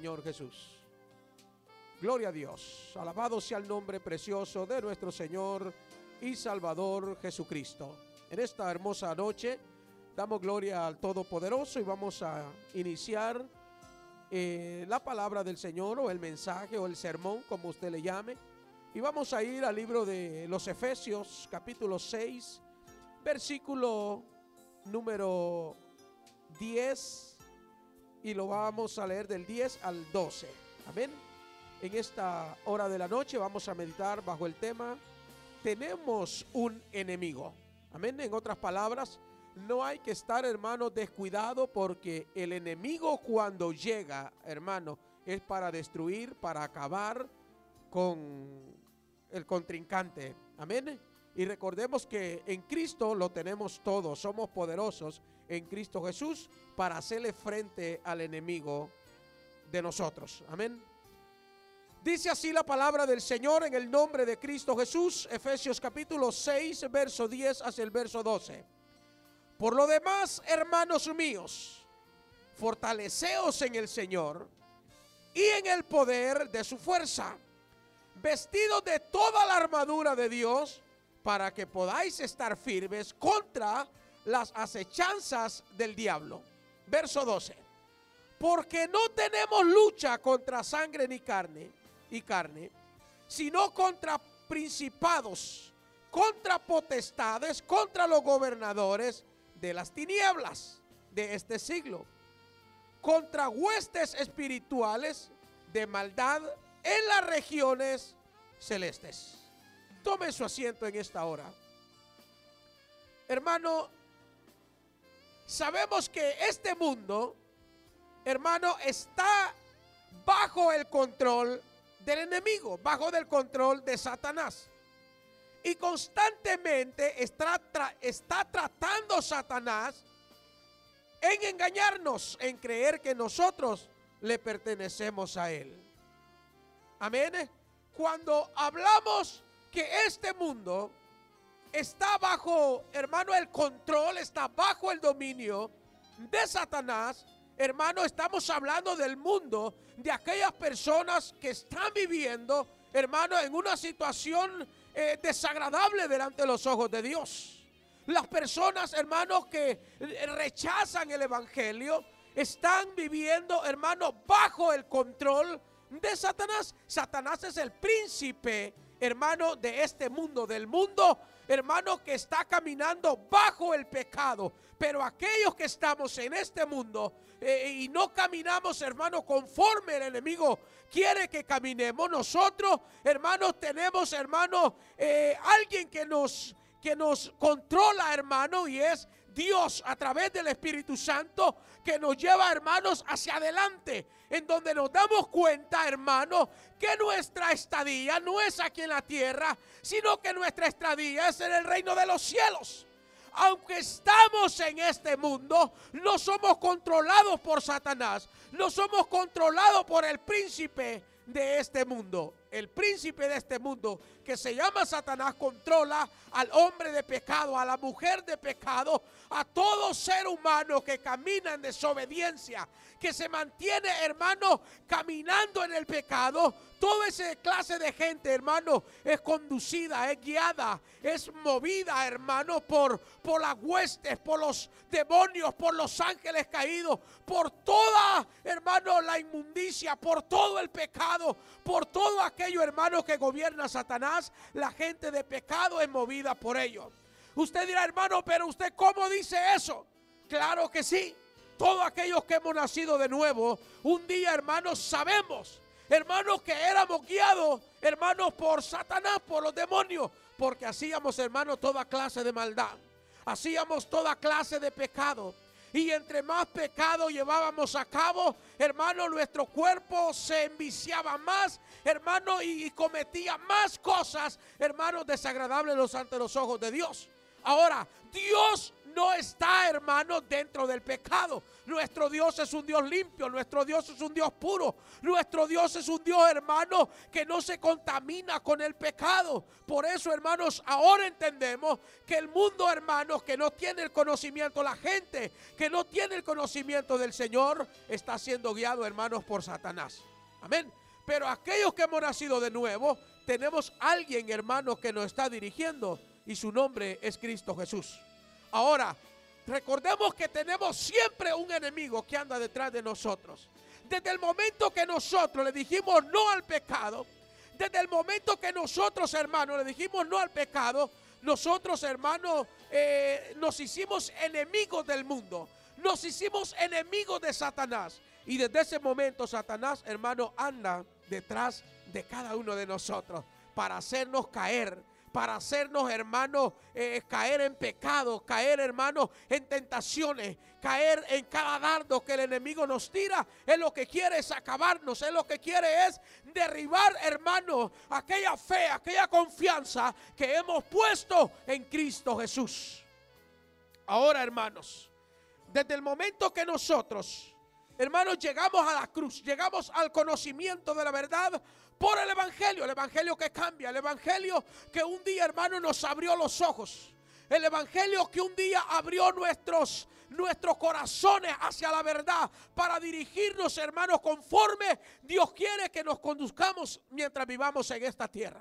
Señor Jesús. Gloria a Dios. Alabado sea el nombre precioso de nuestro Señor y Salvador Jesucristo. En esta hermosa noche damos gloria al Todopoderoso y vamos a iniciar la palabra del Señor, o el mensaje, o el sermón, como usted le llame. Y vamos a ir al libro de los Efesios, capítulo 6, versículo número 10, y lo vamos a leer del 10 al 12. Amén. En esta hora de la noche vamos a meditar bajo el tema: tenemos un enemigo. Amén. En otras palabras, no hay que estar, hermano, descuidado, porque el enemigo, cuando llega, hermano, es para destruir, para acabar con el contrincante. Amén. Y recordemos que en Cristo lo tenemos todo. Somos poderosos en Cristo Jesús para hacerle frente al enemigo de nosotros. Amén. Dice así la palabra del Señor en el nombre de Cristo Jesús. Efesios capítulo 6, verso 10 hasta el verso 12. Por lo demás, hermanos míos, fortaleceos en el Señor y en el poder de su fuerza, vestidos de toda la armadura de Dios, para que podáis estar firmes contra las acechanzas del diablo. Verso 12. Porque no tenemos lucha contra sangre ni carne, sino contra principados, contra potestades, contra los gobernadores de las tinieblas de este siglo, contra huestes espirituales de maldad en las regiones celestes. Tome su asiento en esta hora. Hermano, sabemos que este mundo, hermano, está bajo el control del enemigo, bajo el control de Satanás. Y constantemente está tratando Satanás en engañarnos, en creer que nosotros le pertenecemos a él. Amén. Cuando hablamos que este mundo está bajo, hermano, el control, está bajo el dominio de Satanás, hermano, estamos hablando del mundo, de aquellas personas que están viviendo, hermano, en una situación desagradable delante de los ojos de Dios. Las personas, hermano, que rechazan el evangelio, están viviendo, hermano, bajo el control de Satanás. Satanás es el príncipe, hermano, de este mundo, del mundo, hermano, que está caminando bajo el pecado. Pero aquellos que estamos en este mundo y no caminamos, hermano, conforme el enemigo quiere que caminemos, nosotros, hermanos, tenemos, hermano, alguien que nos controla, hermano, y es Dios a través del Espíritu Santo, que nos lleva, hermanos, hacia adelante, en donde nos damos cuenta, hermano, que nuestra estadía no es aquí en la tierra, sino que nuestra estadía es en el reino de los cielos. Aunque estamos en este mundo, no somos controlados por Satanás, no somos controlados por el príncipe de este mundo. El príncipe de este mundo, que se llama Satanás, controla al hombre de pecado, a la mujer de pecado, a todo ser humano que camina en desobediencia, que se mantiene, hermano, caminando en el pecado. Toda esa clase de gente, hermano, es conducida, es guiada, es movida, hermano, por las huestes, por los demonios, por los ángeles caídos, por toda, hermano, la inmundicia, por todo el pecado, por todo aquello, hermano, que gobierna Satanás. La gente de pecado es movida por ello. Usted dirá, hermano, pero usted, ¿cómo dice eso? Claro que sí. Todos aquellos que hemos nacido de nuevo, un día, hermanos, sabemos, hermanos, que éramos guiados, hermanos, por Satanás, por los demonios, porque hacíamos, hermanos, toda clase de maldad, hacíamos toda clase de pecado. Y entre más pecado llevábamos a cabo, hermano, nuestro cuerpo se enviciaba más, hermano, y cometía más cosas, hermanos, desagradables ante los ojos de Dios. Ahora, Dios no está, hermano, dentro del pecado. Nuestro Dios es un Dios limpio, nuestro Dios es un Dios puro, nuestro Dios es un Dios, hermano, que no se contamina con el pecado. Por eso, hermanos, ahora entendemos que el mundo, hermanos, que no tiene el conocimiento, la gente que no tiene el conocimiento del Señor, está siendo guiado, hermanos, por Satanás. Amén. Pero aquellos que hemos nacido de nuevo, tenemos alguien, hermano, que nos está dirigiendo, y su nombre es Cristo Jesús. Ahora, recordemos que tenemos siempre un enemigo que anda detrás de nosotros. Desde el momento que nosotros le dijimos no al pecado, desde el momento que nosotros, hermanos, le dijimos no al pecado, nosotros, hermanos, nos hicimos enemigos del mundo, nos hicimos enemigos de Satanás. Y desde ese momento Satanás, hermano, anda detrás de cada uno de nosotros para hacernos caer, para hacernos, hermanos, caer en pecado, caer, hermanos, en tentaciones, caer en cada dardo que el enemigo nos tira. Él lo que quiere es acabarnos, él lo que quiere es derribar, hermanos, aquella fe, aquella confianza que hemos puesto en Cristo Jesús. Ahora, hermanos, desde el momento que nosotros, hermanos, llegamos a la cruz, llegamos al conocimiento de la verdad por el evangelio que cambia, el evangelio que un día, hermano, nos abrió los ojos, el evangelio que un día abrió nuestros corazones hacia la verdad para dirigirnos, hermanos, conforme Dios quiere que nos conduzcamos mientras vivamos en esta tierra.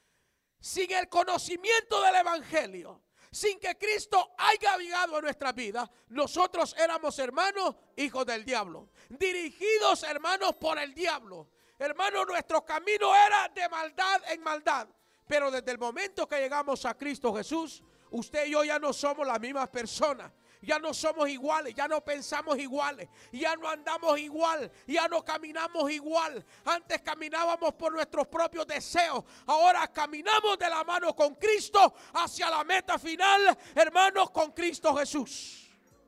Sin el conocimiento del evangelio, sin que Cristo haya llegado a nuestra vida, nosotros éramos, hermanos, hijos del diablo, dirigidos, hermanos, por el diablo. Hermanos, nuestro camino era de maldad en maldad. Pero desde el momento que llegamos a Cristo Jesús, usted y yo ya no somos las mismas personas. Ya no somos iguales, ya no pensamos iguales, ya no andamos igual, ya no caminamos igual. Antes caminábamos por nuestros propios deseos, ahora caminamos de la mano con Cristo hacia la meta final, hermanos, con Cristo Jesús.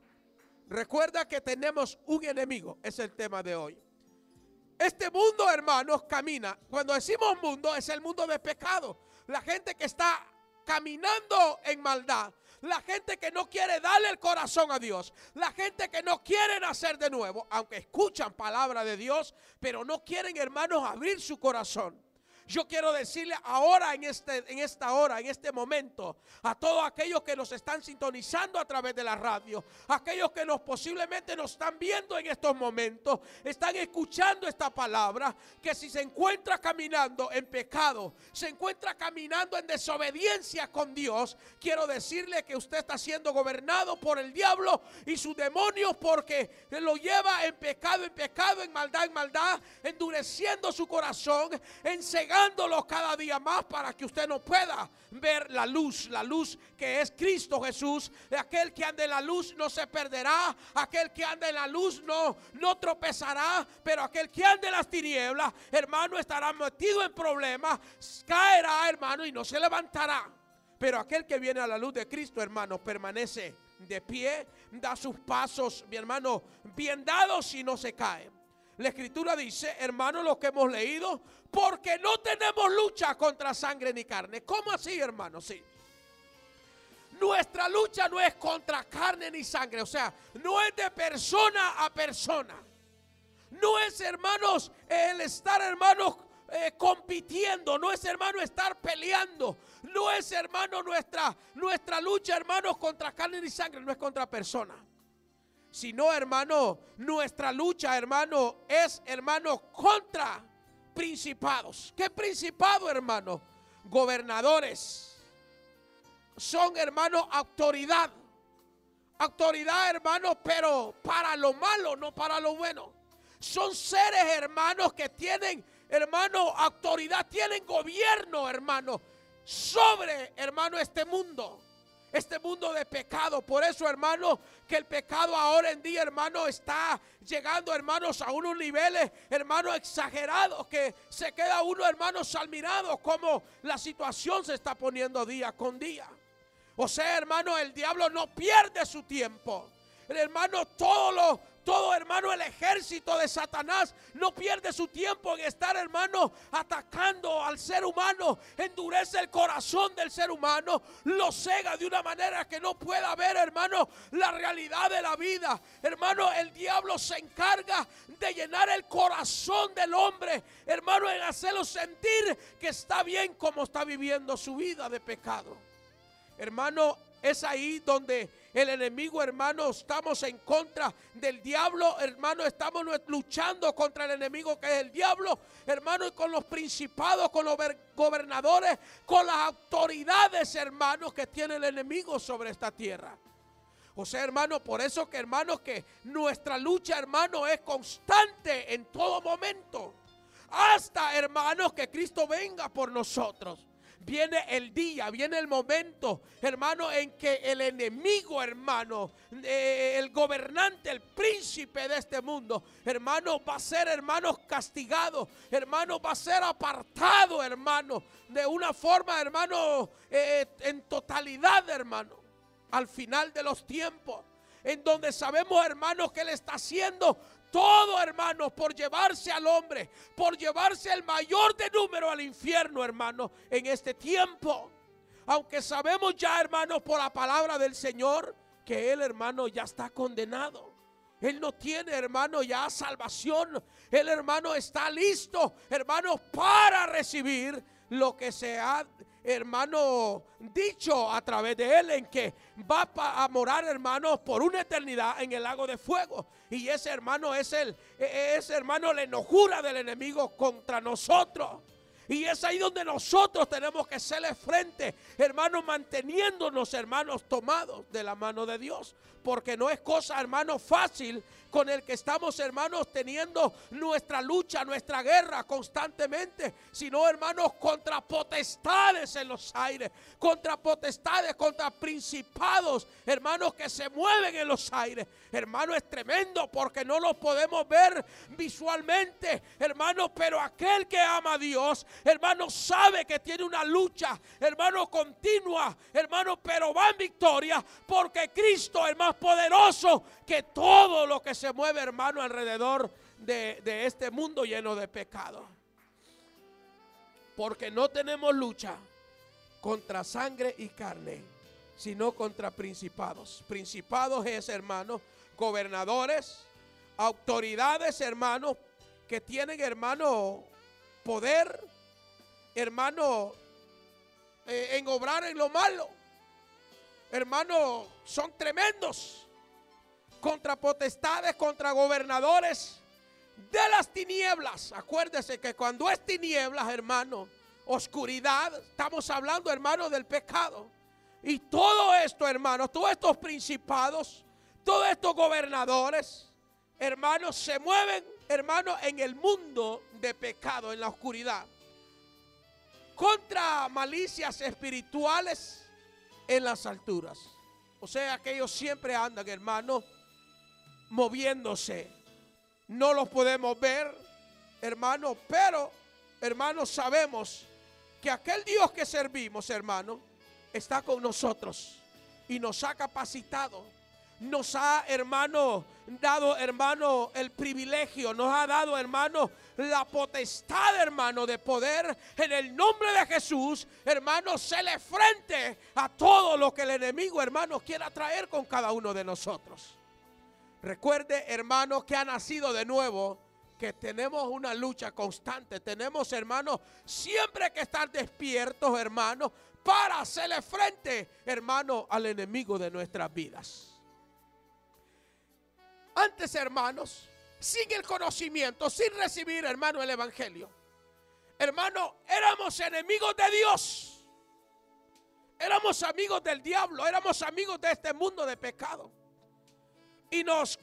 Recuerda que tenemos un enemigo, es el tema de hoy. Este mundo, hermanos, camina. Cuando decimos mundo, es el mundo de pecado. La gente que está caminando en maldad, la gente que no quiere darle el corazón a Dios, la gente que no quiere nacer de nuevo, aunque escuchan palabra de Dios, pero no quieren, hermanos, abrir su corazón. Yo quiero decirle ahora en esta hora, en este momento, a todos aquellos que nos están sintonizando a través de la radio, aquellos que posiblemente nos están viendo en estos momentos, están escuchando esta palabra, que si se encuentra caminando en pecado, se encuentra caminando en desobediencia con Dios, quiero decirle que usted está siendo gobernado por el diablo y sus demonios, porque lo lleva en pecado, en maldad, endureciendo su corazón, encegándolo cada día más para que usted no pueda ver la luz que es Cristo Jesús. Aquel que anda en la luz no se perderá, aquel que anda en la luz no tropezará, pero aquel que anda en las tinieblas, hermano, estará metido en problemas, caerá, hermano, y no se levantará. Pero aquel que viene a la luz de Cristo, hermano, permanece de pie, da sus pasos, mi hermano, bien dados y no se cae. La escritura dice, hermano, lo que hemos leído, porque no tenemos lucha contra sangre ni carne. ¿Cómo así, hermano? Sí. Nuestra lucha no es contra carne ni sangre, o sea, no es de persona a persona. No es, hermanos, el estar, hermanos, compitiendo, no es, hermano, estar peleando, no es, hermano, nuestra lucha, hermanos, contra carne ni sangre, no es contra personas. Sino, hermano, nuestra lucha, hermano, es, hermano, contra principados. ¿Qué principado, hermano? Gobernadores. Son, hermano, autoridad. Autoridad, hermano, pero para lo malo, no para lo bueno. Son seres, hermanos, que tienen, hermano, autoridad, tienen gobierno, hermano, sobre, hermano, este mundo de pecado. Por eso, hermano, que el pecado ahora en día, hermano, está llegando, hermanos, a unos niveles, hermano, exagerados, que se queda uno, hermanos, admirado como la situación se está poniendo día con día. O sea, hermano, el diablo no pierde su tiempo. El hermano, todo todo, hermano, el ejército de Satanás no pierde su tiempo en estar, hermano, atacando al ser humano. Endurece el corazón del ser humano, lo cega de una manera que no pueda ver, hermano, la realidad de la vida. Hermano, el diablo se encarga de llenar el corazón del hombre, hermano, en hacerlo sentir que está bien como está viviendo su vida de pecado. Hermano, es ahí donde el enemigo, hermano, estamos en contra del diablo, hermano, estamos luchando contra el enemigo que es el diablo, hermano, y con los principados, con los gobernadores, con las autoridades, hermanos, que tiene el enemigo sobre esta tierra. O sea, hermano, por eso que, hermano, que nuestra lucha, hermano, es constante en todo momento. Hasta, hermanos, que Cristo venga por nosotros. Viene el día, viene el momento, hermano, en que el enemigo, hermano, el gobernante, el príncipe de este mundo, hermano, va a ser, hermano, castigado, hermano, va a ser apartado, hermano, de una forma, hermano, en totalidad, hermano, al final de los tiempos, en donde sabemos, hermanos, que Él está haciendo todo, hermanos, por llevarse al hombre, por llevarse el mayor de número al infierno, hermanos, en este tiempo. Aunque sabemos ya, hermanos, por la palabra del Señor, que Él, hermano, ya está condenado. Él no tiene, hermano, ya salvación. Él, hermano, está listo, hermano, para recibir lo que se ha, hermano, dicho a través de Él, en que va a morar, hermanos, por una eternidad en el lago de fuego. Y ese, hermano, es hermano, la enojura del enemigo contra nosotros. Y es ahí donde nosotros tenemos que hacerle frente, hermanos, manteniéndonos, hermanos, tomados de la mano de Dios. Porque no es cosa, hermanos, fácil con el que estamos, hermanos, teniendo nuestra lucha, nuestra guerra constantemente, sino, hermanos, contra potestades en los aires, contra potestades, contra principados, hermanos, que se mueven en los aires. Hermano, es tremendo porque no los podemos ver visualmente, hermano, pero aquel que ama a Dios, hermano, sabe que tiene una lucha, hermano, continua, hermano, pero va en victoria porque Cristo es más poderoso que todo lo que se mueve, hermano, alrededor de este mundo lleno de pecado. Porque no tenemos lucha contra sangre y carne, sino contra principados. Principados es, hermano, gobernadores, autoridades, hermano, que tienen, hermano, poder, hermano, en obrar en lo malo. Hermano, son tremendos. Contra potestades, contra gobernadores de las tinieblas. Acuérdese que cuando es tinieblas, hermano, oscuridad, estamos hablando, hermano, del pecado. Y todo esto, hermano, todos estos principados, todos estos gobernadores, hermanos, se mueven, hermano, en el mundo de pecado, en la oscuridad. Contra malicias espirituales en las alturas. O sea que ellos siempre andan, hermano, moviéndose. No los podemos ver, hermano, pero, hermano, sabemos que aquel Dios que servimos, hermano, está con nosotros y nos ha capacitado. Nos ha, hermano, dado, hermano, el privilegio, nos ha dado, hermano, la potestad, hermano, de poder en el nombre de Jesús, hermano, hacerle frente a todo lo que el enemigo, hermano, quiera traer con cada uno de nosotros. Recuerde, hermano, que ha nacido de nuevo, que tenemos una lucha constante. Tenemos, hermano, siempre que estar despiertos, hermano, para hacerle frente, hermano, al enemigo de nuestras vidas. Antes, hermanos, sin el conocimiento, sin recibir, hermano, el evangelio, hermano, éramos enemigos de Dios. Éramos amigos del diablo, éramos amigos de este mundo de pecado. Y nos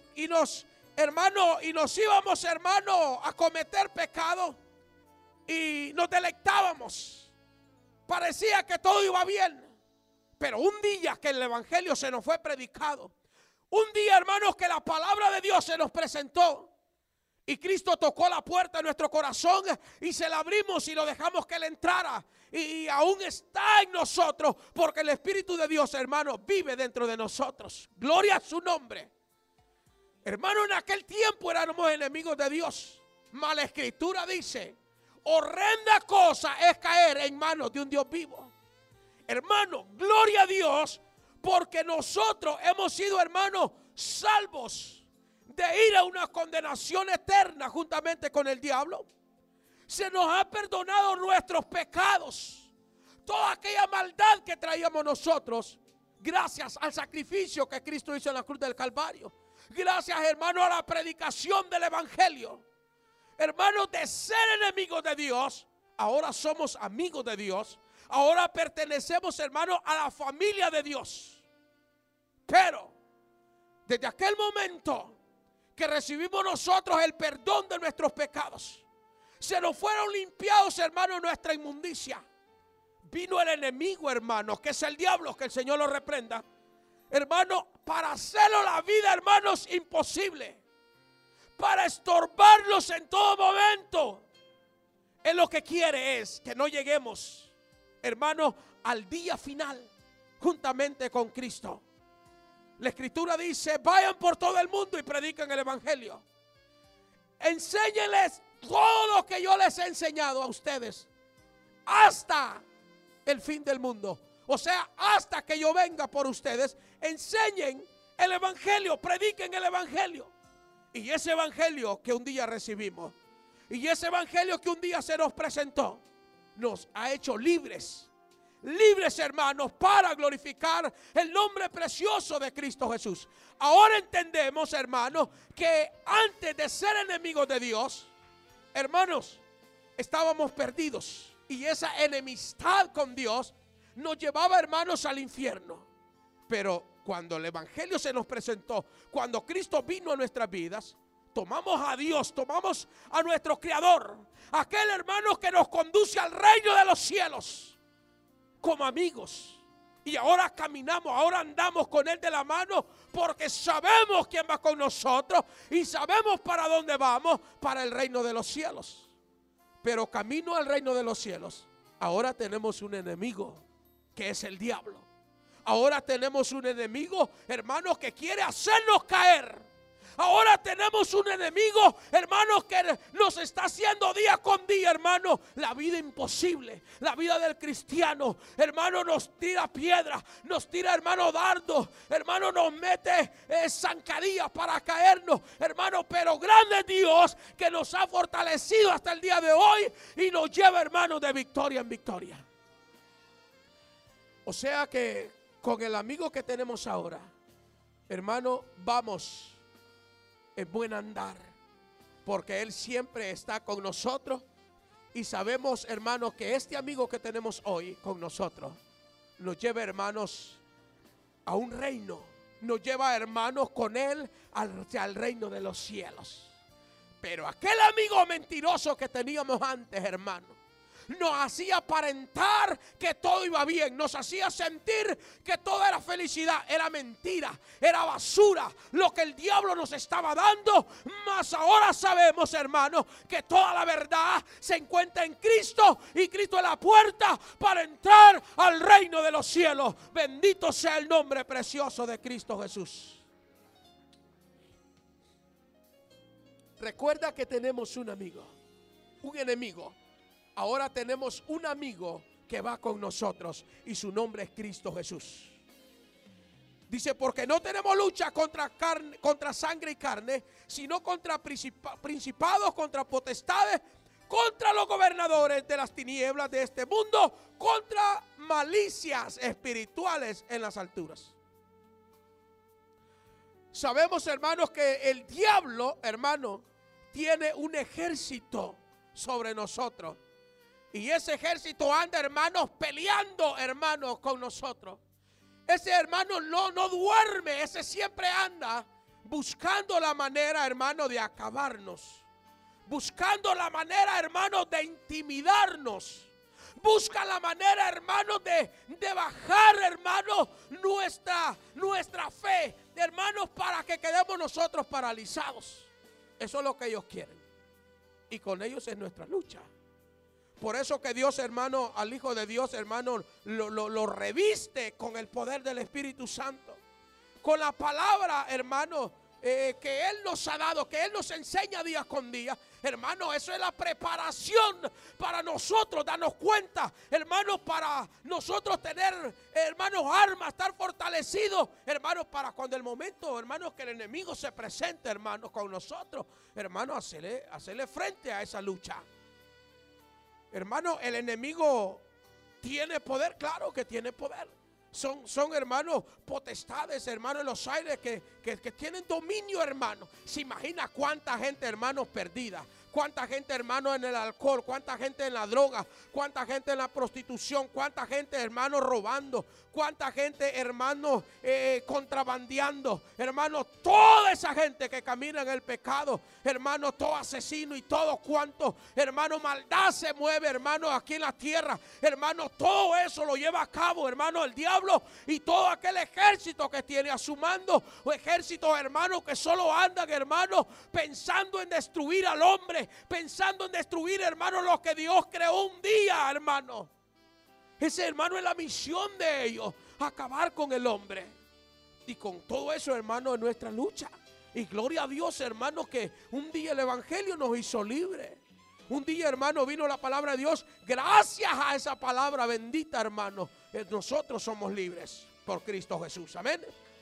íbamos, hermano, a cometer pecado y nos delectábamos. Parecía que todo iba bien, pero un día que el evangelio se nos fue predicado, un día, hermanos, que la palabra de Dios se nos presentó y Cristo tocó la puerta de nuestro corazón y se la abrimos y lo dejamos que Él entrara, y aún está en nosotros porque el Espíritu de Dios, hermano, vive dentro de nosotros. Gloria a su nombre. Hermano, en aquel tiempo éramos enemigos de Dios. Mas la Escritura dice, horrenda cosa es caer en manos de un Dios vivo. Hermano, gloria a Dios, porque nosotros hemos sido, hermanos, salvos de ir a una condenación eterna juntamente con el diablo. Se nos ha perdonado nuestros pecados, toda aquella maldad que traíamos nosotros, gracias al sacrificio que Cristo hizo en la cruz del Calvario. Gracias, hermano, a la predicación del Evangelio. Hermanos, de ser enemigos de Dios, ahora somos amigos de Dios. Ahora pertenecemos, hermano, a la familia de Dios. Pero desde aquel momento que recibimos nosotros el perdón de nuestros pecados, se nos fueron limpiados, hermano, nuestra inmundicia. Vino el enemigo, hermano, que es el diablo, que el Señor lo reprenda, hermano, para hacerlo la vida, hermanos, imposible, para estorbarnos en todo momento. Él lo que quiere es que no lleguemos, hermano, al día final juntamente con Cristo. La Escritura dice, vayan por todo el mundo y prediquen el Evangelio. Enséñenles todo lo que yo les he enseñado a ustedes hasta el fin del mundo. O sea, hasta que yo venga por ustedes, enseñen el Evangelio, prediquen el Evangelio. Y ese Evangelio que un día recibimos, y ese Evangelio que un día se nos presentó, nos ha hecho libres. Libres, hermanos, para glorificar el nombre precioso de Cristo Jesús. Ahora entendemos, hermanos, que antes de ser enemigos de Dios, hermanos, estábamos perdidos. Y esa enemistad con Dios nos llevaba, hermanos, al infierno. Pero cuando el Evangelio se nos presentó, cuando Cristo vino a nuestras vidas, tomamos a Dios, tomamos a nuestro Creador, aquel, hermano, que nos conduce al reino de los cielos, como amigos. Y ahora caminamos, ahora andamos con Él de la mano, porque sabemos quién va con nosotros y sabemos para dónde vamos, para el reino de los cielos. Pero camino al reino de los cielos, ahora tenemos un enemigo, que es el diablo. Ahora tenemos un enemigo, hermanos, que quiere hacernos caer. Ahora tenemos un enemigo, hermanos, que nos está haciendo día con día, hermano, la vida imposible. La vida del cristiano, hermano, nos tira piedras, nos tira, hermano, dardos, hermano, nos mete zancadillas para caernos, hermano. Pero grande es Dios, que nos ha fortalecido hasta el día de hoy y nos lleva, hermano, de victoria en victoria. O sea que con el amigo que tenemos ahora, hermano, vamos en buen andar, porque Él siempre está con nosotros. Y sabemos, hermanos, que este amigo que tenemos hoy con nosotros nos lleva, hermanos, a un reino. Nos lleva, hermanos, con Él hacia el reino de los cielos. Pero aquel amigo mentiroso que teníamos antes, hermano, nos hacía aparentar que todo iba bien, nos hacía sentir que todo era felicidad. Era mentira, era basura lo que el diablo nos estaba dando. Mas ahora sabemos, hermanos, que toda la verdad se encuentra en Cristo, y Cristo es la puerta para entrar al reino de los cielos. Bendito sea el nombre precioso de Cristo Jesús. Recuerda que tenemos un amigo, un enemigo. Ahora tenemos un amigo que va con nosotros, y su nombre es Cristo Jesús. Dice, porque no tenemos lucha contra sangre y carne, sino contra principados, contra potestades, contra los gobernadores de las tinieblas de este mundo, contra malicias espirituales en las alturas. Sabemos, hermanos, que el diablo, hermano, tiene un ejército sobre nosotros. Y ese ejército anda, hermanos, peleando, hermanos, con nosotros. Ese hermano no duerme, ese siempre anda buscando la manera, hermano, de acabarnos. Buscando la manera, hermano, de intimidarnos. Busca la manera, hermano, de bajar, hermano, nuestra fe, hermanos, para que quedemos nosotros paralizados. Eso es lo que ellos quieren. Y con ellos es nuestra lucha. Por eso que Dios, hermano, al Hijo de Dios, hermano, lo reviste con el poder del Espíritu Santo. Con la palabra, hermano, que Él nos ha dado, que Él nos enseña día con día. Hermano, eso es la preparación para nosotros darnos cuenta, hermanos, para nosotros tener, hermanos, armas, estar fortalecidos, hermanos, para cuando el momento, hermanos, que el enemigo se presente, hermanos, con nosotros, hermanos, hacerle frente a esa lucha. Hermano, el enemigo tiene poder, claro que tiene poder. Son hermanos potestades, hermanos en los aires que tienen dominio, hermano. Se imagina cuánta gente, hermanos, perdida. Cuánta gente, hermano, en el alcohol. Cuánta gente en la droga. Cuánta gente en la prostitución. Cuánta gente, hermano, robando. Cuánta gente, hermano, contrabandeando. Hermano, toda esa gente que camina en el pecado. Hermano, todo asesino y todo cuanto, hermano, maldad se mueve, hermano, aquí en la tierra. Hermano, todo eso lo lleva a cabo, hermano, el diablo y todo aquel ejército que tiene a su mando. O ejércitos, hermano, que solo andan, hermano, pensando en destruir al hombre. Pensando en destruir, hermano, lo que Dios creó un día, hermano. Ese, hermano, es la misión de ellos, acabar con el hombre. Y con todo eso, hermano, es nuestra lucha. Y gloria a Dios, hermano, que un día el evangelio nos hizo libre. Un día, hermano, vino la palabra de Dios. Gracias a esa palabra bendita, hermano, nosotros somos libres por Cristo Jesús. Amén.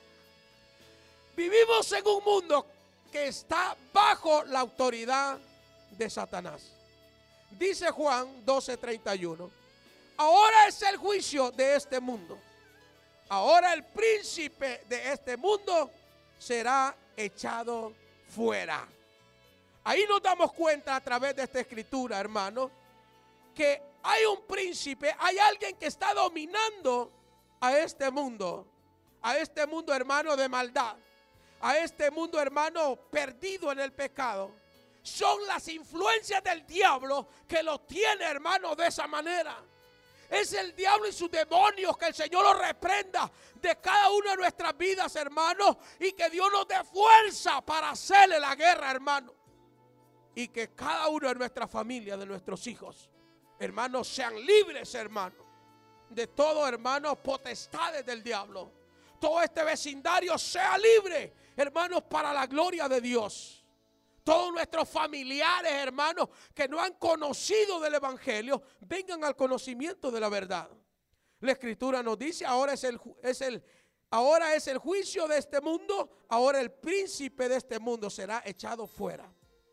Vivimos en un mundo que está bajo la autoridad de Satanás. Dice Juan 12:31. Ahora es el juicio de este mundo. Ahora el príncipe de este mundo será echado fuera. Ahí nos damos cuenta a través de esta escritura, hermano, que hay un príncipe, hay alguien que está dominando a este mundo, hermano, de maldad, a este mundo, hermano, perdido en el pecado. Son las influencias del diablo que lo tiene, hermano, de esa manera. Es el diablo y sus demonios, que el Señor los reprenda de cada una de nuestras vidas, hermanos, y que Dios nos dé fuerza para hacerle la guerra, hermano. Y que cada uno de nuestra familia, de nuestros hijos, hermanos, sean libres, hermanos, de todo, hermanos, potestades del diablo. Todo este vecindario sea libre, hermanos, para la gloria de Dios. Todos nuestros familiares, hermanos, que no han conocido del evangelio, vengan al conocimiento de la verdad. La escritura nos dice, ahora es el juicio de este mundo, ahora el príncipe de este mundo será echado fuera.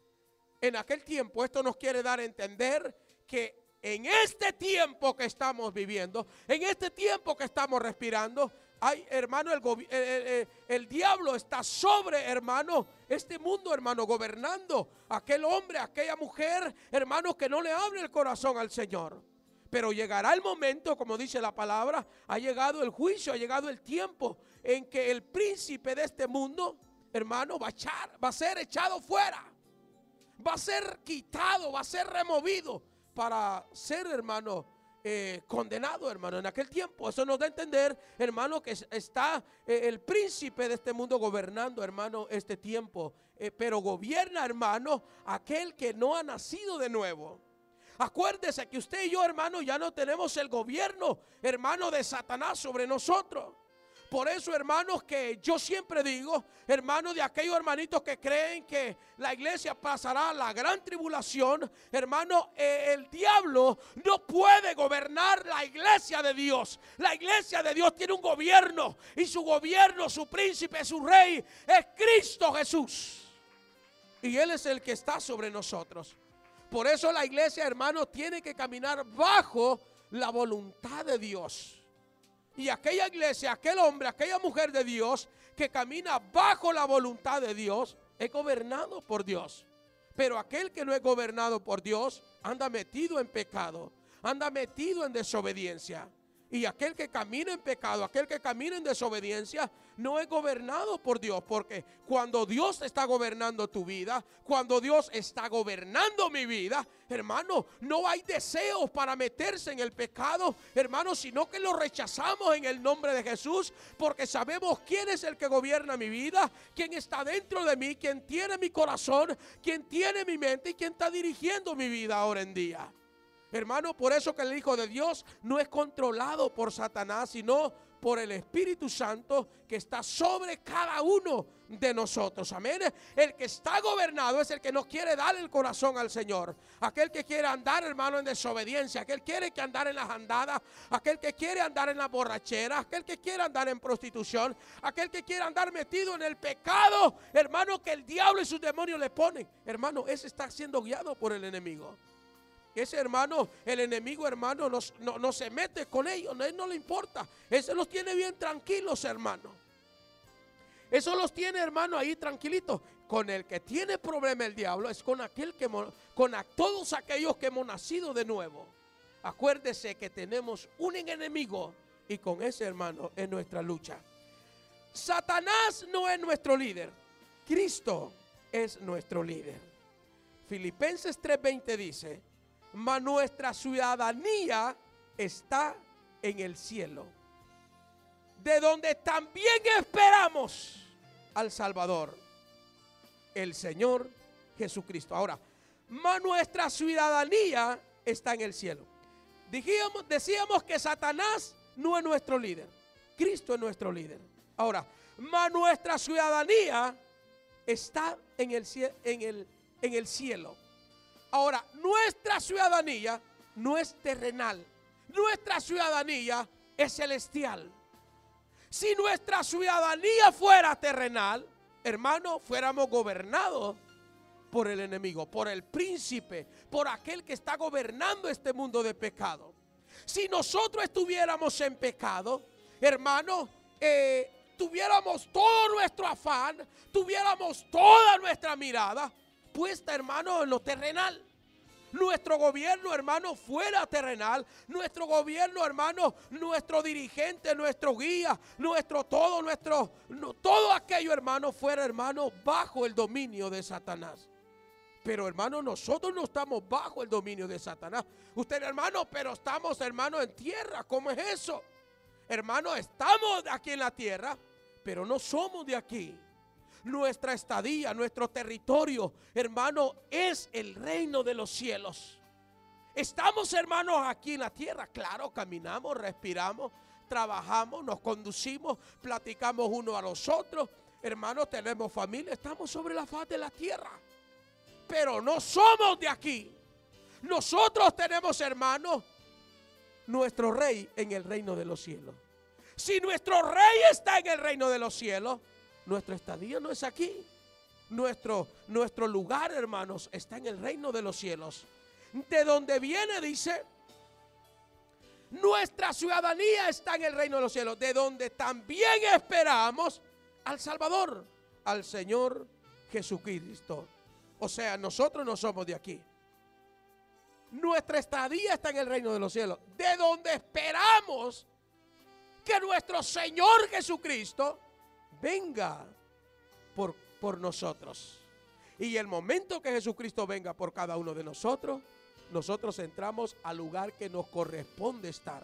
En aquel tiempo, esto nos quiere dar a entender que en este tiempo que estamos viviendo, en este tiempo que estamos respirando, hay, hermano, el diablo está sobre, hermano, este mundo, hermano, gobernando aquel hombre, aquella mujer, hermano, que no le abre el corazón al Señor. Pero llegará el momento, como dice la palabra, ha llegado el juicio, ha llegado el tiempo en que el príncipe de este mundo, hermano, va a ser echado fuera, va a ser quitado, va a ser removido para ser, hermano, condenado, hermano, en aquel tiempo. Eso nos da a entender, hermano, que está el príncipe de este mundo gobernando, hermano, este tiempo. Pero gobierna, hermano, aquel que no ha nacido de nuevo. Acuérdese que usted y yo, hermano, ya no tenemos el gobierno, hermano, de Satanás sobre nosotros. Por eso, hermanos, que yo siempre digo, hermanos, de aquellos hermanitos que creen que la iglesia pasará la gran tribulación, hermano, el diablo no puede gobernar la iglesia de Dios. La iglesia de Dios tiene un gobierno, y su gobierno, su príncipe, su rey es Cristo Jesús. Y Él es el que está sobre nosotros. Por eso la iglesia, hermano, tiene que caminar bajo la voluntad de Dios. Y aquella iglesia, aquel hombre, aquella mujer de Dios que camina bajo la voluntad de Dios es gobernado por Dios. Pero aquel que no es gobernado por Dios anda metido en pecado, anda metido en desobediencia. Y aquel que camina en pecado, aquel que camina en desobediencia, no es gobernado por Dios. Porque cuando Dios está gobernando tu vida, cuando Dios está gobernando mi vida, hermano, no hay deseos para meterse en el pecado, hermano, sino que lo rechazamos en el nombre de Jesús. Porque sabemos quién es el que gobierna mi vida, quién está dentro de mí, quién tiene mi corazón, quién tiene mi mente y quién está dirigiendo mi vida ahora en día. Hermano, por eso que el Hijo de Dios no es controlado por Satanás, sino por el Espíritu Santo que está sobre cada uno de nosotros. Amén. El que está gobernado es el que no quiere dar el corazón al Señor. Aquel que quiere andar, hermano, en desobediencia. Aquel que quiere andar en las andadas. Aquel que quiere andar en la borrachera. Aquel que quiere andar en prostitución. Aquel que quiere andar metido en el pecado, hermano, que el diablo y sus demonios le ponen. Hermano, ese está siendo guiado por el enemigo. Ese hermano, el enemigo, hermano, no se mete con ellos, a él no le importa. Ese los tiene bien tranquilos, hermano. Eso los tiene, hermano, ahí tranquilitos. Con el que tiene problema el diablo es con todos aquellos que hemos nacido de nuevo. Acuérdese que tenemos un enemigo y con ese, hermano, es nuestra lucha. Satanás no es nuestro líder, Cristo es nuestro líder. Filipenses 3:20 dice: mas nuestra ciudadanía está en el cielo, de donde también esperamos al Salvador, el Señor Jesucristo. Ahora, mas nuestra ciudadanía está en el cielo. Decíamos que Satanás no es nuestro líder, Cristo es nuestro líder. Ahora, mas nuestra ciudadanía está en el cielo. Ahora, nuestra ciudadanía no es terrenal, nuestra ciudadanía es celestial. Si nuestra ciudadanía fuera terrenal, hermano, fuéramos gobernados por el enemigo, por el príncipe, por aquel que está gobernando este mundo de pecado. Si nosotros estuviéramos en pecado, hermano, tuviéramos todo nuestro afán, tuviéramos toda nuestra mirada puesta, hermano, en lo terrenal. Nuestro gobierno, hermano, fuera terrenal. Nuestro gobierno, hermano, nuestro dirigente, nuestro guía, todo aquello, hermano, fuera, hermano, bajo el dominio de Satanás. Pero, hermano, nosotros no estamos bajo el dominio de Satanás. Usted, hermano, pero estamos, hermano, en tierra. ¿Cómo es eso? Hermano, estamos aquí en la tierra, pero no somos de aquí. Nuestra estadía, nuestro territorio, hermano, es el reino de los cielos. Estamos, hermanos, aquí en la tierra. Claro, caminamos, respiramos, trabajamos, nos conducimos, platicamos uno a los otros. Hermanos, tenemos familia, estamos sobre la faz de la tierra. Pero no somos de aquí. Nosotros tenemos, hermanos, nuestro rey en el reino de los cielos. Si nuestro rey está en el reino de los cielos, nuestra estadía no es aquí. Nuestro lugar, hermanos, está en el reino de los cielos. De donde viene, dice, nuestra ciudadanía está en el reino de los cielos, de donde también esperamos al Salvador, al Señor Jesucristo. O sea, nosotros no somos de aquí. Nuestra estadía está en el reino de los cielos, de donde esperamos que nuestro Señor Jesucristo venga por nosotros. Y el momento que Jesucristo venga por cada uno de nosotros, nosotros entramos al lugar que nos corresponde estar.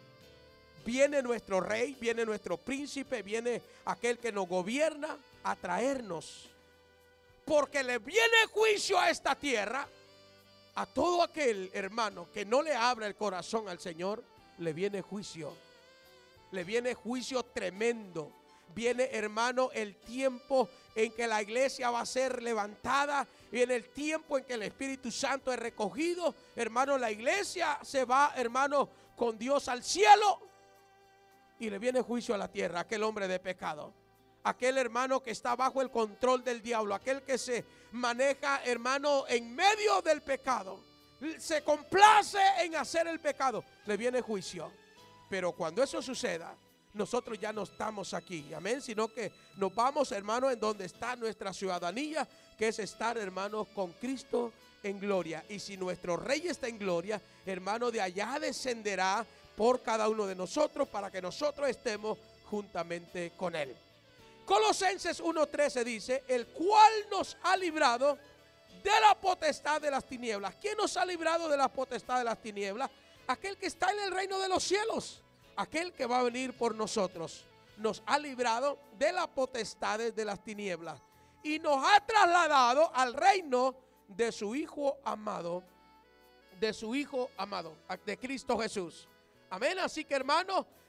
Viene nuestro rey, viene nuestro príncipe, viene aquel que nos gobierna a traernos. Porque le viene juicio a esta tierra. A todo aquel hermano que no le abra el corazón al Señor, le viene juicio. Le viene juicio tremendo. Viene, hermano, el tiempo en que la iglesia va a ser levantada. Viene el tiempo en que el Espíritu Santo es recogido. Hermano, la iglesia se va, hermano, con Dios al cielo. Y le viene juicio a la tierra, aquel hombre de pecado. Aquel hermano que está bajo el control del diablo. Aquel que se maneja, hermano, en medio del pecado. Se complace en hacer el pecado. Le viene juicio. Pero cuando eso suceda, nosotros ya no estamos aquí, amén, sino que nos vamos, hermano, en donde está nuestra ciudadanía, que es estar, hermanos, con Cristo en gloria. Y si nuestro rey está en gloria, hermano, de allá descenderá por cada uno de nosotros para que nosotros estemos juntamente con él. Colosenses 1:13 dice: el cual nos ha librado de la potestad de las tinieblas. ¿Quién nos ha librado de la potestad de las tinieblas? Aquel que está en el reino de los cielos. Aquel que va a venir por nosotros. Nos ha librado de las potestades de las tinieblas. Y nos ha trasladado al reino de su Hijo amado. De su Hijo amado. De Cristo Jesús. Amén. Así que, hermanos,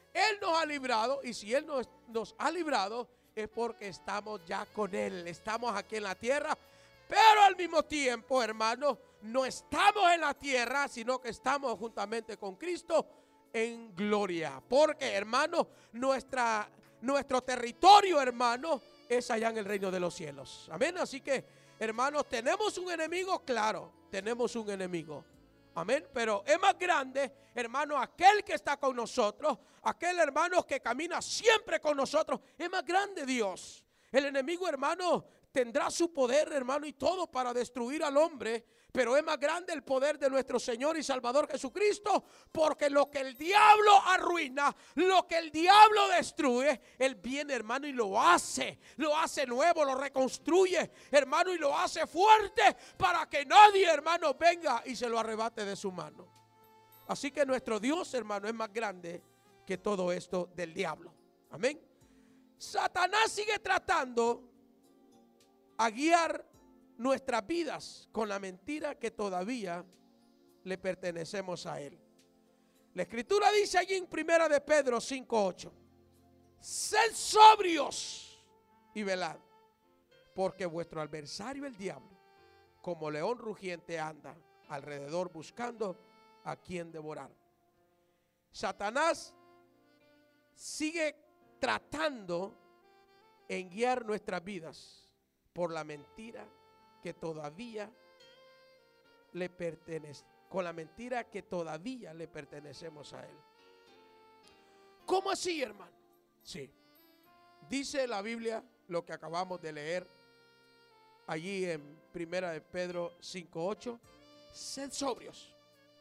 Él nos ha librado, y si Él nos ha librado, es porque estamos ya con Él. Estamos aquí en la tierra, pero al mismo tiempo, hermanos, no estamos en la tierra, sino que estamos juntamente con Cristo en gloria. Porque, hermanos, nuestro territorio, hermanos, es allá en el reino de los cielos. Amén. Así que, hermanos, tenemos un enemigo, claro, tenemos un enemigo. Amén. Pero es más grande, hermano, aquel que está con nosotros, aquel hermano que camina siempre con nosotros. Es más grande Dios. El enemigo, hermano, tendrá su poder, hermano, y todo para destruir al hombre. Pero es más grande el poder de nuestro Señor y Salvador Jesucristo, porque lo que el diablo arruina, lo que el diablo destruye, Él viene, hermano, y lo hace nuevo, lo reconstruye, hermano, y lo hace fuerte para que nadie, hermano, venga y se lo arrebate de su mano. Así que nuestro Dios, hermano, es más grande que todo esto del diablo. Amén. Satanás sigue tratando a guiar nuestras vidas con la mentira que todavía le pertenecemos a Él. La Escritura dice allí en 1 de Pedro 5:8: sed sobrios y velad, porque vuestro adversario el diablo, como león rugiente, anda alrededor buscando a quien devorar. Satanás sigue tratando en guiar nuestras vidas por la mentira que todavía le pertenece, con la mentira que todavía le pertenecemos a Él. ¿Cómo así, hermano? Sí, dice la Biblia lo que acabamos de leer allí en 1 de Pedro 5:8: sed sobrios,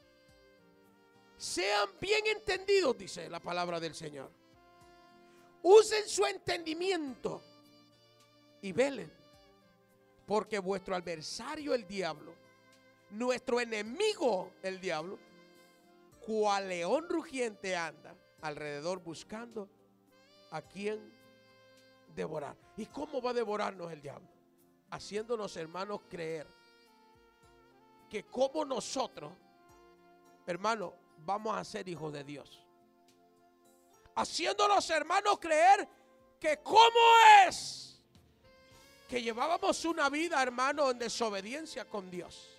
sean bien entendidos, dice la palabra del Señor. Usen su entendimiento y velen, porque vuestro adversario el diablo, nuestro enemigo el diablo, cual león rugiente anda alrededor buscando a quien devorar. ¿Y cómo va a devorarnos el diablo? Haciéndonos, hermanos, creer que como nosotros, hermanos, vamos a ser hijos de Dios. Haciéndonos, hermanos, creer que cómo es que llevábamos una vida, hermano, en desobediencia con Dios.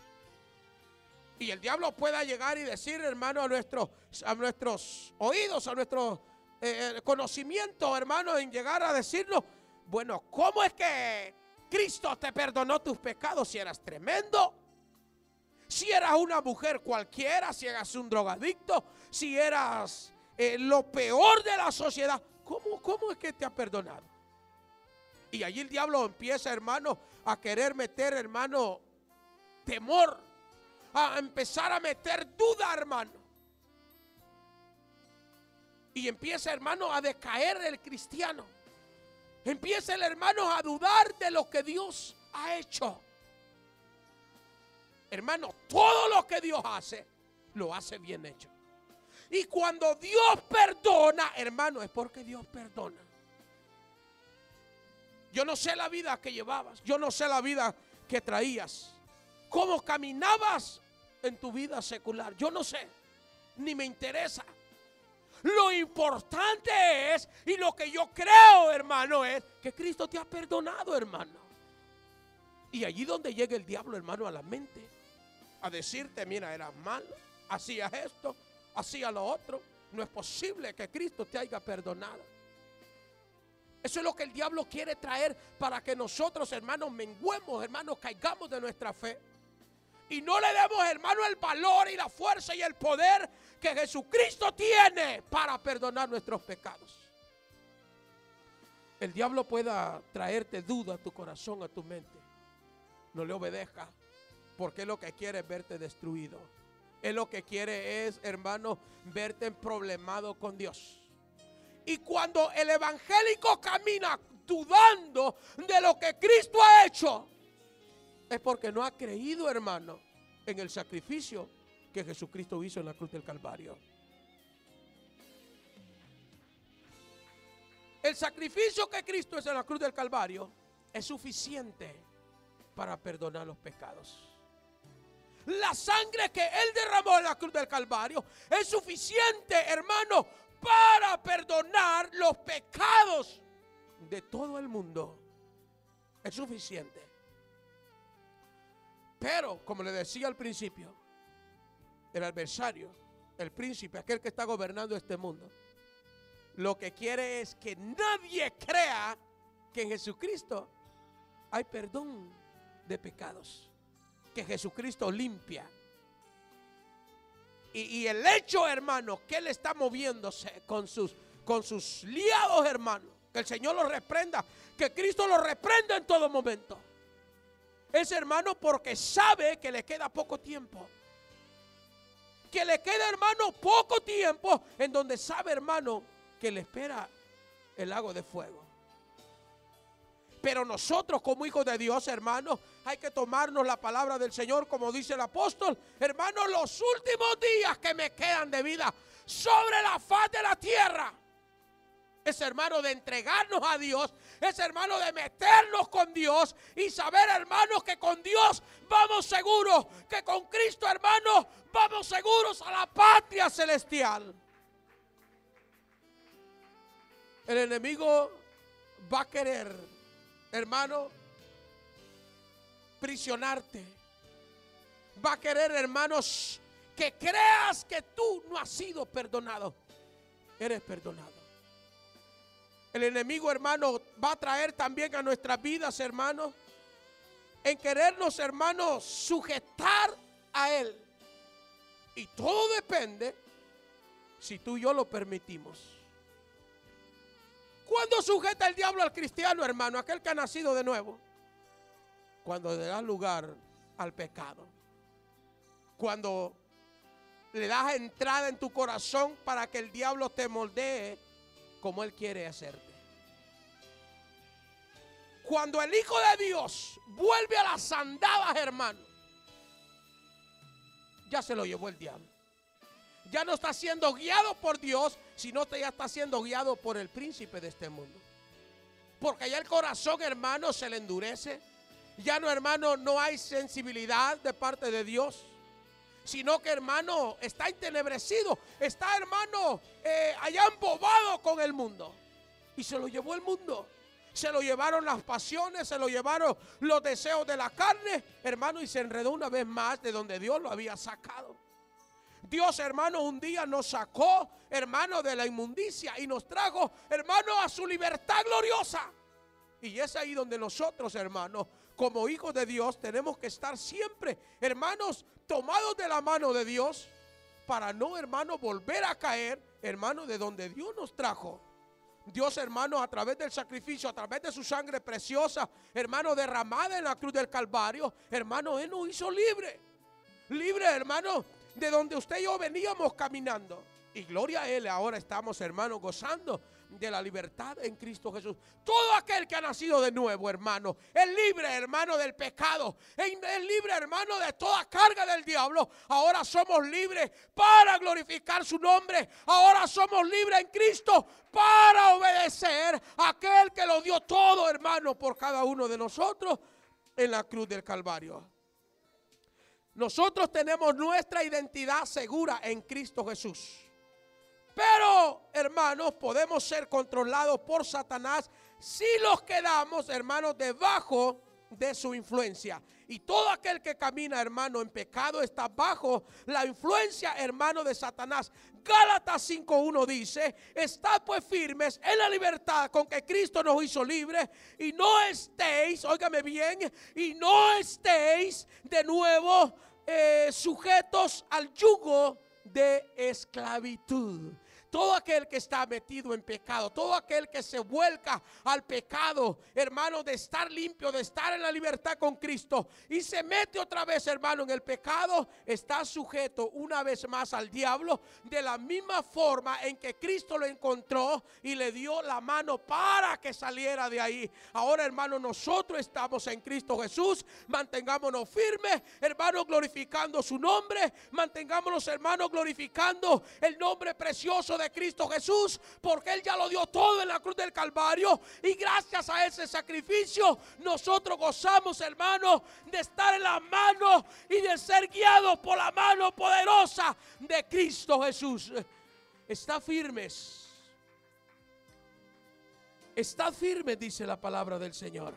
Y el diablo pueda llegar y decir, hermano, a nuestros oídos, a nuestro conocimiento, hermano, en llegar a decirnos: bueno, ¿cómo es que Cristo te perdonó tus pecados si eras tremendo? Si eras una mujer cualquiera, si eras un drogadicto, si eras lo peor de la sociedad, ¿cómo es que te ha perdonado? Y allí el diablo empieza, hermano, a querer meter, hermano, temor, a empezar a meter duda, hermano. Y empieza, hermano, a decaer el cristiano. Empieza el hermano a dudar de lo que Dios ha hecho. Hermano, todo lo que Dios hace, lo hace bien hecho. Y cuando Dios perdona, hermano, es porque Dios perdona. Yo no sé la vida que llevabas, yo no sé la vida que traías, cómo caminabas en tu vida secular, yo no sé, ni me interesa. Lo importante es, y lo que yo creo, hermano, es que Cristo te ha perdonado, hermano. Y allí donde llega el diablo, hermano, a la mente, a decirte: mira, eras malo, hacías esto, hacías lo otro, no es posible que Cristo te haya perdonado. Eso es lo que el diablo quiere traer para que nosotros, hermanos, menguemos, hermanos, caigamos de nuestra fe. Y no le demos, hermano, el valor y la fuerza y el poder que Jesucristo tiene para perdonar nuestros pecados. El diablo pueda traerte duda a tu corazón, a tu mente. No le obedezca, porque lo que quiere es verte destruido. Él lo que quiere es, hermano, verte problemado con Dios. Y cuando el evangélico camina dudando de lo que Cristo ha hecho, es porque no ha creído, hermano, en el sacrificio que Jesucristo hizo en la cruz del Calvario. El sacrificio que Cristo hizo en la cruz del Calvario es suficiente para perdonar los pecados. La sangre que Él derramó en la cruz del Calvario es suficiente, hermano, para perdonar los pecados de todo el mundo. Es suficiente. Pero, como le decía al principio, el adversario, el príncipe, aquel que está gobernando este mundo, lo que quiere es que nadie crea que en Jesucristo hay perdón de pecados, que Jesucristo limpia. Y el hecho, hermano, que Él está moviéndose con sus liados, hermano, que el Señor lo reprenda, que Cristo lo reprenda en todo momento, es, hermano, porque sabe que le queda poco tiempo. Que le queda, hermano, poco tiempo, en donde sabe, hermano, que le espera el lago de fuego. Pero nosotros, como hijos de Dios, hermanos, hay que tomarnos la palabra del Señor, como dice el apóstol. Hermanos, los últimos días que me quedan de vida sobre la faz de la tierra, es, hermano, de entregarnos a Dios, es, hermano, de meternos con Dios y saber, hermanos, que con Dios vamos seguros, que con Cristo, hermanos, vamos seguros a la patria celestial. El enemigo va a querer, hermano, prisionarte. Va a querer, hermanos, que creas que tú no has sido perdonado. Eres perdonado. El enemigo, hermano, va a traer también a nuestras vidas, hermanos, en querernos, hermanos, sujetar a Él. Y todo depende si tú y yo lo permitimos. ¿Cuándo sujeta el diablo al cristiano, hermano, aquel que ha nacido de nuevo? Cuando le das lugar al pecado. Cuando le das entrada en tu corazón para que el diablo te moldee como Él quiere hacerte. Cuando el Hijo de Dios vuelve a las andadas, hermano, ya se lo llevó el diablo. Ya no está siendo guiado por Dios, sino que ya está siendo guiado por el príncipe de este mundo. Porque ya el corazón, hermano, se le endurece. Ya no, hermano, no hay sensibilidad de parte de Dios, sino que, hermano, está entenebrecido. Está, hermano, allá embobado con el mundo. Y se lo llevó el mundo. Se lo llevaron las pasiones, se lo llevaron los deseos de la carne, hermano, y se enredó una vez más de donde Dios lo había sacado. Dios, hermano, un día nos sacó, hermano, de la inmundicia y nos trajo, hermano, a su libertad gloriosa. Y es ahí donde nosotros, hermanos, como hijos de Dios, tenemos que estar siempre, hermanos, tomados de la mano de Dios, para no, hermano, volver a caer, hermano, de donde Dios nos trajo. Dios, hermano, a través del sacrificio, a través de su sangre preciosa, hermano, derramada en la cruz del Calvario, hermano, Él nos hizo libre. Libre, hermano, de donde usted y yo veníamos caminando. Y gloria a Él, ahora estamos, hermano, gozando de la libertad en Cristo Jesús. Todo aquel que ha nacido de nuevo, hermano, es libre, hermano, del pecado. Es libre, hermano, de toda carga del diablo. Ahora somos libres para glorificar su nombre. Ahora somos libres en Cristo para obedecer a aquel que lo dio todo, hermano, por cada uno de nosotros en la cruz del Calvario. Nosotros tenemos nuestra identidad segura en Cristo Jesús. Pero, hermanos, podemos ser controlados por Satanás si los quedamos, hermanos, debajo de su influencia. Y todo aquel que camina, hermano, en pecado está bajo la influencia, hermano, de Satanás. Gálatas 5:1 dice: estad pues firmes en la libertad con que Cristo nos hizo libres, y no estéis, óigame bien, y no estéis de nuevo sujetos al yugo de esclavitud. Todo aquel que está metido en pecado, todo aquel que se vuelca al pecado, hermano, de estar limpio, de estar en la libertad con Cristo y se mete otra vez, hermano, en el pecado, está sujeto una vez más al diablo, de la misma forma en que Cristo lo encontró y le dio la mano para que saliera de ahí. Ahora, hermano, nosotros estamos en Cristo Jesús, mantengámonos firmes, hermano, glorificando su nombre, mantengámonos, hermano, glorificando el nombre precioso de Cristo Jesús, porque Él ya lo dio todo en la cruz del Calvario, y gracias a ese sacrificio nosotros gozamos, hermano, de estar en la mano y de ser guiados por la mano poderosa de Cristo Jesús. Está firmes. Está firme, dice la palabra del Señor.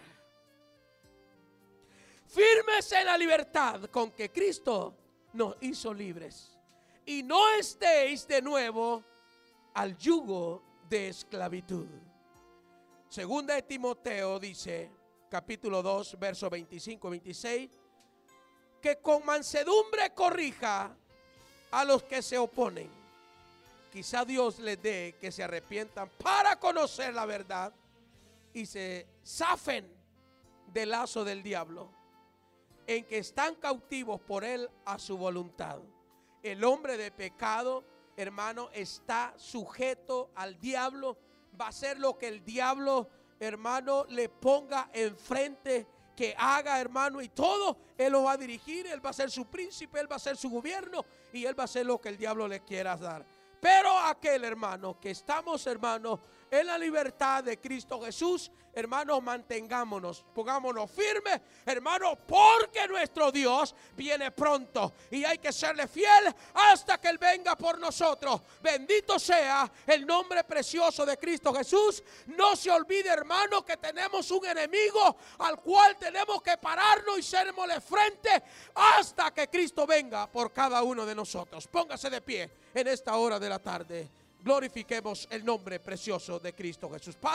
Firmes en la libertad con que Cristo nos hizo libres. Y no estéis de nuevo al yugo de esclavitud. Segunda de Timoteo dice, capítulo 2, verso 25-26, que con mansedumbre corrija a los que se oponen. Quizá Dios les dé que se arrepientan para conocer la verdad y se zafen del lazo del diablo, en que están cautivos por él a su voluntad. El hombre de pecado, hermano, está sujeto al diablo. Va a hacer lo que el diablo, hermano, le ponga enfrente que haga, hermano, y todo él lo va a dirigir. Él va a ser su príncipe, él va a ser su gobierno, y él va a hacer lo que el diablo le quiera dar. Pero aquel, hermano, que estamos, hermano, en la libertad de Cristo Jesús, hermanos, mantengámonos, pongámonos firmes, hermanos, porque nuestro Dios viene pronto y hay que serle fiel hasta que Él venga por nosotros. Bendito sea el nombre precioso de Cristo Jesús. No se olvide, hermano, que tenemos un enemigo al cual tenemos que pararnos y sermosle frente hasta que Cristo venga por cada uno de nosotros. Póngase de pie en esta hora de la tarde. Glorifiquemos el nombre precioso de Cristo Jesús.